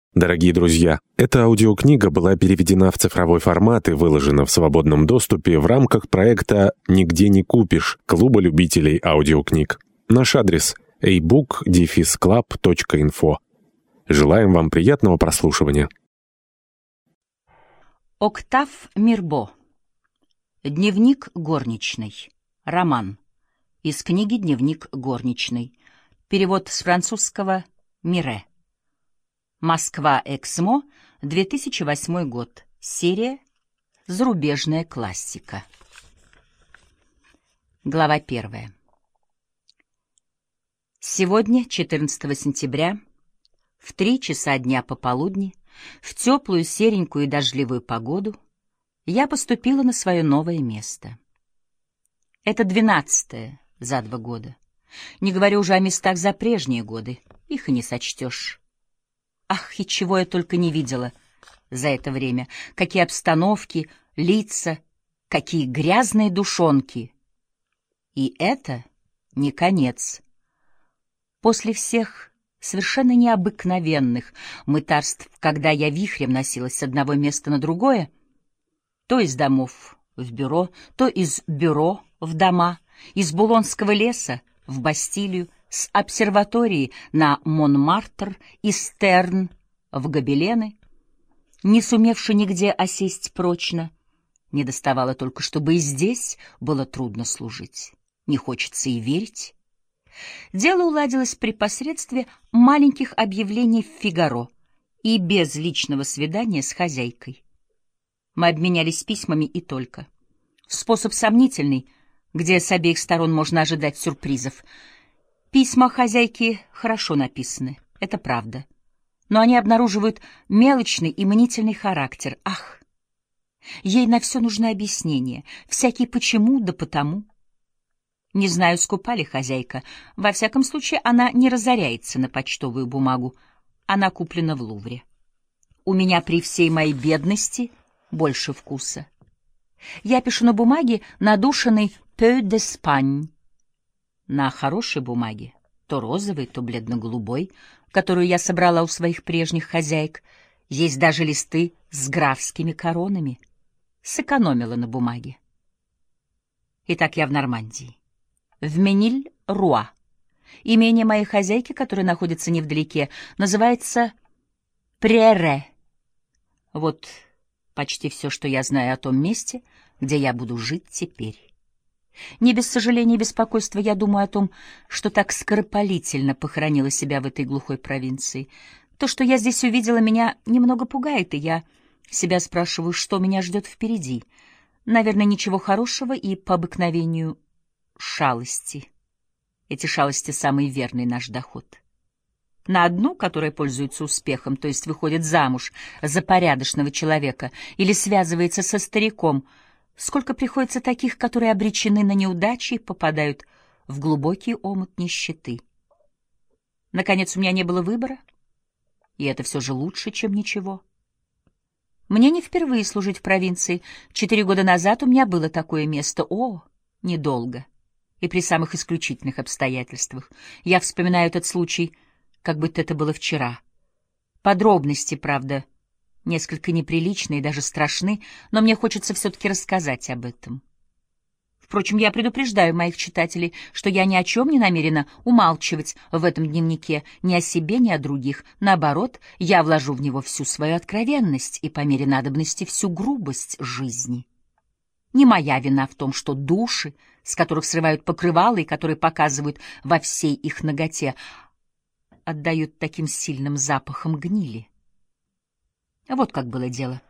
Дорогие друзья, эта аудиокнига была переведена в цифровой формат и выложена в свободном доступе в рамках проекта «Нигде не купишь» Клуба любителей аудиокниг. Наш адрес — ebook-club.info. Желаем вам приятного прослушивания. Октав Мирбо. Дневник горничной. Роман. Из книги «Дневник горничной». Перевод с французского Мире. Москва, Эксмо, 2008 год. Серия «Зарубежная классика». Глава 1. Сегодня, 14 сентября, в 3 часа дня пополудни, в теплую, серенькую и дождливую погоду, я поступила на свое новое место. Это 12-е за 2 года. Не говорю уже о местах за прежние годы, их и не сочтешь. Ах, и чего я только не видела за это время! Какие обстановки, лица, какие грязные душонки! И это не конец. После всех совершенно необыкновенных мытарств, когда я вихрем носилась с одного места на другое, то из домов в бюро, то из бюро в дома, из Булонского леса в Бастилию, с обсерватории на Монмартр и Стерн в Гобелены, не сумевши нигде осесть прочно, не доставало только, чтобы и здесь было трудно служить. Не хочется и верить. Дело уладилось при посредстве маленьких объявлений в «Фигаро» и без личного свидания с хозяйкой. Мы обменялись письмами и только. Способ сомнительный, где с обеих сторон можно ожидать сюрпризов. Письма хозяйки хорошо написаны, это правда. Но они обнаруживают мелочный и мнительный характер. Ах! Ей на все нужно объяснение, всякие почему да потому. Не знаю, скупа ли хозяйка. Во всяком случае, она не разоряется на почтовую бумагу. Она куплена в Лувре. У меня при всей моей бедности больше вкуса. Я пишу на бумаге, надушенной «peu d'Espagne». На хорошей бумаге, то розовой, то бледно-голубой, которую я собрала у своих прежних хозяек, есть даже листы с графскими коронами. Сэкономила на бумаге. Итак, я в Нормандии. В Мениль-Руа. Имение моей хозяйки, которое находится невдалеке, называется Прере. Вот почти все, что я знаю о том месте, где я буду жить теперь. Не без сожаления и беспокойства я думаю о том, что так скоропалительно похоронила себя в этой глухой провинции. То, что я здесь увидела, меня немного пугает, и я себя спрашиваю, что меня ждет впереди. Наверное, ничего хорошего и по обыкновению шалости. Эти шалости — самый верный наш доход. На одну, которая пользуется успехом, то есть выходит замуж за порядочного человека или связывается со стариком, сколько приходится таких, которые обречены на неудачи и попадают в глубокий омут нищеты. Наконец, у меня не было выбора, и это все же лучше, чем ничего. Мне не впервые служить в провинции. 4 года назад у меня было такое место. О, недолго. И при самых исключительных обстоятельствах. Я вспоминаю этот случай, как будто это было вчера. Подробности, правда, несколько неприличны и даже страшны, но мне хочется все-таки рассказать об этом. Впрочем, я предупреждаю моих читателей, что я ни о чем не намерена умалчивать в этом дневнике, ни о себе, ни о других. Наоборот, я вложу в него всю свою откровенность и, по мере надобности, всю грубость жизни. Не моя вина в том, что души, с которых срывают покрывало и которые показывают во всей их наготе, отдают таким сильным запахом гнили. Вот как было дело.